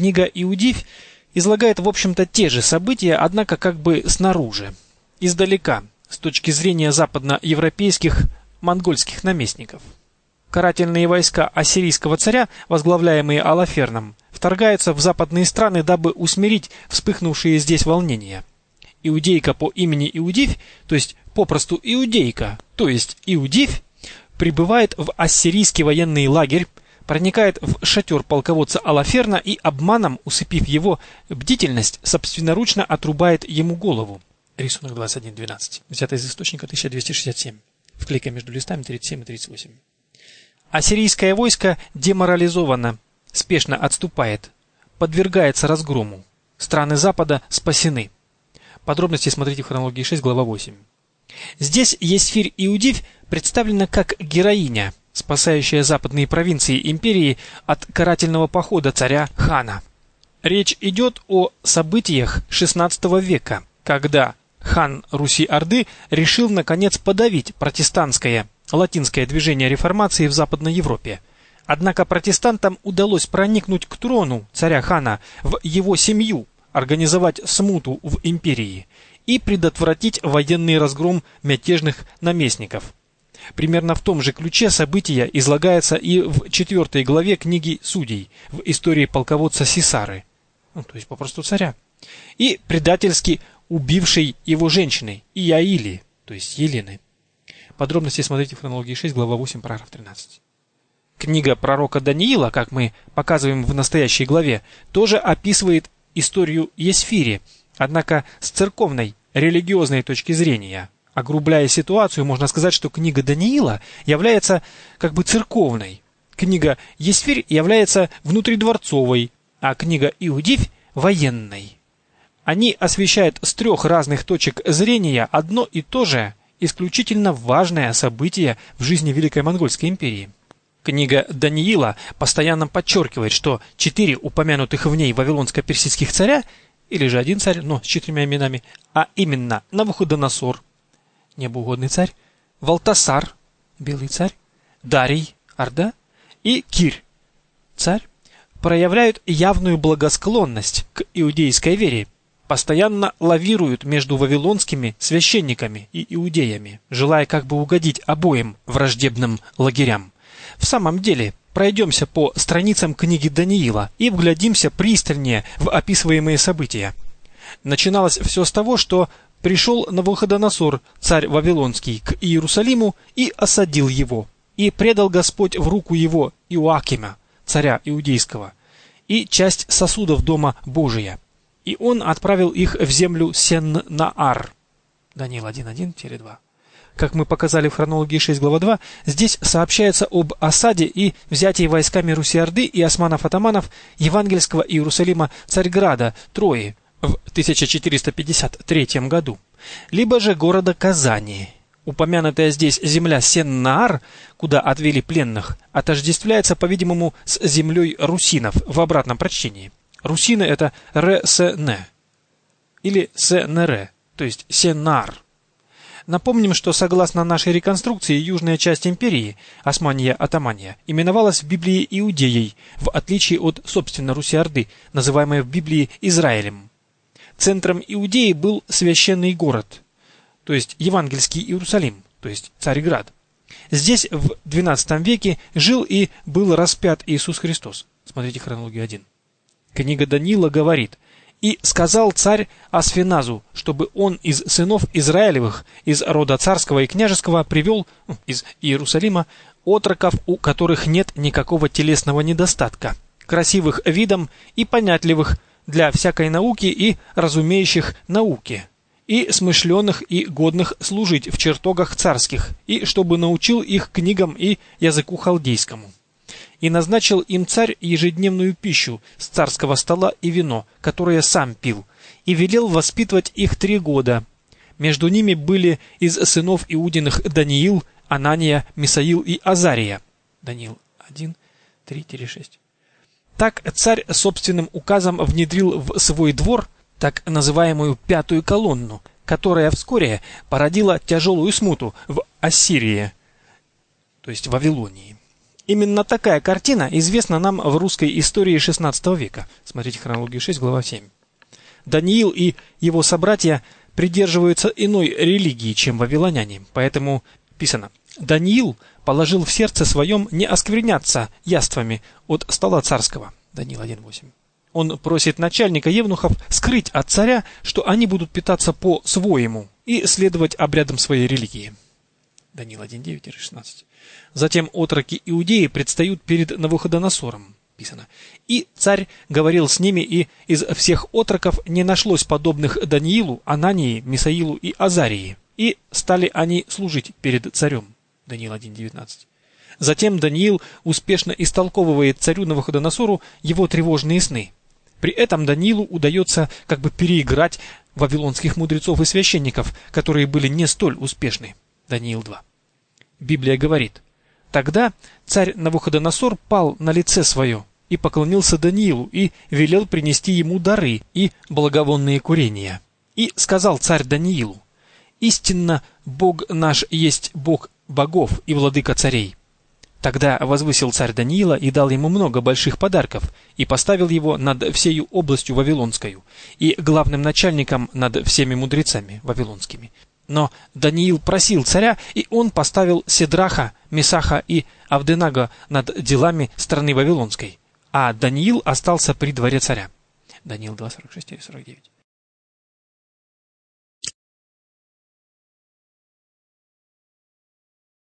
Книга Иудивь излагает, в общем-то, те же события, однако как бы снаружи, издалека, с точки зрения западноевропейских монгольских наместников. Карательные войска ассирийского царя, возглавляемые Алаферном, вторгаются в западные страны, дабы усмирить вспыхнувшие здесь волнения. Иудейка по имени Иудивь, то есть попросту Иудейка, то есть Иудивь, прибывает в ассирийский военный лагерь, проникает в шатер полководца Алаферна и, обманом усыпив его бдительность, собственноручно отрубает ему голову. Рисунок 21.12. Взято из источника 1267. Вклейка между листами 37 и 38. Ассирийское войско деморализовано, спешно отступает, подвергается разгрому. Страны Запада спасены. Подробности смотрите в хронологии 6, глава 8. Здесь Есфирь Иудивь представлена как героиня, спасающая западные провинции империи от карательного похода царя Хана. Речь идет о событиях XVI века, когда хан Руси-Орды решил наконец подавить протестантское латинское движение реформации в Западной Европе. Однако протестантам удалось проникнуть к трону царя Хана, в его семью, организовать смуту в империи и предотвратить военный разгром мятежных наместников. Примерно в том же ключе события излагается и в 4 главе книги Судей, в истории полководца Сисары, то есть попросту царя, и предательски убившей его женщины Иаили, то есть Елены. Подробности смотрите в хронологии 6, глава 8, параграф 13. Книга пророка Даниила, как мы показываем в настоящей главе, тоже описывает историю Есфири, однако с церковной, религиозной точки зрения. Огрубляя ситуацию, можно сказать, что книга Даниила является как бы церковной, книга Есфирь является внутридворцовой, а книга Иудивь – военной. Они освещают с 3 разных точек зрения одно и то же исключительно важное событие в жизни Великой Монгольской империи. Книга Даниила постоянно подчеркивает, что 4 упомянутых в ней вавилонско-персидских царя, или же один царь, но с 4 именами, а именно Навуходоносор, небоугодный царь, Валтасар, белый царь, Дарий, Орда, и Кир, царь, проявляют явную благосклонность к иудейской вере, постоянно лавируют между вавилонскими священниками и иудеями, желая как бы угодить обоим враждебным лагерям. В самом деле, пройдемся по страницам книги Даниила и вглядимся пристальнее в описываемые события. Начиналось все с того, что пришел Навуходоносор, царь Вавилонский, к Иерусалиму и осадил его, и предал Господь в руку его Иоакима, царя Иудейского, и часть сосудов Дома Божия. И он отправил их в землю Сен-Наар. Даниил 1.1-2. Как мы показали в хронологии 6, глава 2, здесь сообщается об осаде и взятии войсками Руси-Орды и османов-атаманов евангельского Иерусалима Царьграда, Трои, в 1453 году, либо же города Казани. Упомянутая здесь земля Сен-Наар, куда отвели пленных, отождествляется, по-видимому, с землей русинов в обратном прочтении. Русины – это Ре-Се-Не или Се-Нере, то есть Сен-Наар. Напомним, что согласно нашей реконструкции, южная часть империи, Османия-Атамания, именовалась в Библии Иудеей, в отличие от, собственно, Руси-Орды, называемой в Библии Израилем. Центром Иудеи был священный город, то есть евангельский Иерусалим, то есть Царьград. Здесь в XII веке жил и был распят Иисус Христос. Смотрите хронологию 1. Книга Даниила говорит: «И сказал царь Асфеназу, чтобы он из сынов Израилевых, из рода царского и княжеского, привел из Иерусалима отроков, у которых нет никакого телесного недостатка, красивых видом и понятливых для всякой науки и разумеющих науки, и смышленых и годных служить в чертогах царских, и чтобы научил их книгам и языку халдейскому. И назначил им царь ежедневную пищу с царского стола и вино, которое сам пил, и велел воспитывать их 3 года. Между ними были из сынов Иудиных Даниил, Анания, Мисаил и Азария». Даниил 1, 3-6. Так царь собственным указом внедрил в свой двор так называемую 5-ю колонну, которая вскоре породила тяжелую смуту в Ассирии, то есть Вавилонии. Именно такая картина известна нам в русской истории XVI века. Смотрите хронологию 6, глава 7. Даниил и его собратья придерживаются иной религии, чем вавилоняне, поэтому писано: «Даниил положил в сердце своем не оскверняться яствами от стола царского». Даниил 1:8. Он просит начальника евнухов скрыть от царя, что они будут питаться по-своему и следовать обрядам своей религии. Даниил 1:9-16. Затем отроки Иудеи предстают перед Навуходоносором. Писано: «И царь говорил с ними, и из всех отроков не нашлось подобных Даниилу, Анании, Мисаилу и Азарии, и стали они служить перед царем». Даниил 1:19. Затем Даниил успешно истолковывает царю Навуходоносору его тревожные сны. При этом Даниилу удается как бы переиграть вавилонских мудрецов и священников, которые были не столь успешны. Даниил 2. Библия говорит: «Тогда царь Навуходоносор пал на лице свое и поклонился Даниилу и велел принести ему дары и благовонные курения. И сказал царь Даниилу: истинно Бог наш есть Бог богов и владыка царей». Тогда возвысил царь Даниила и дал ему много больших подарков, и поставил его над всею областью вавилонскою, и главным начальником над всеми мудрецами вавилонскими. Но Даниил просил царя, и он поставил Седраха, Месаха и Авденага над делами страны вавилонской, а Даниил остался при дворе царя. Даниил 2:46-49.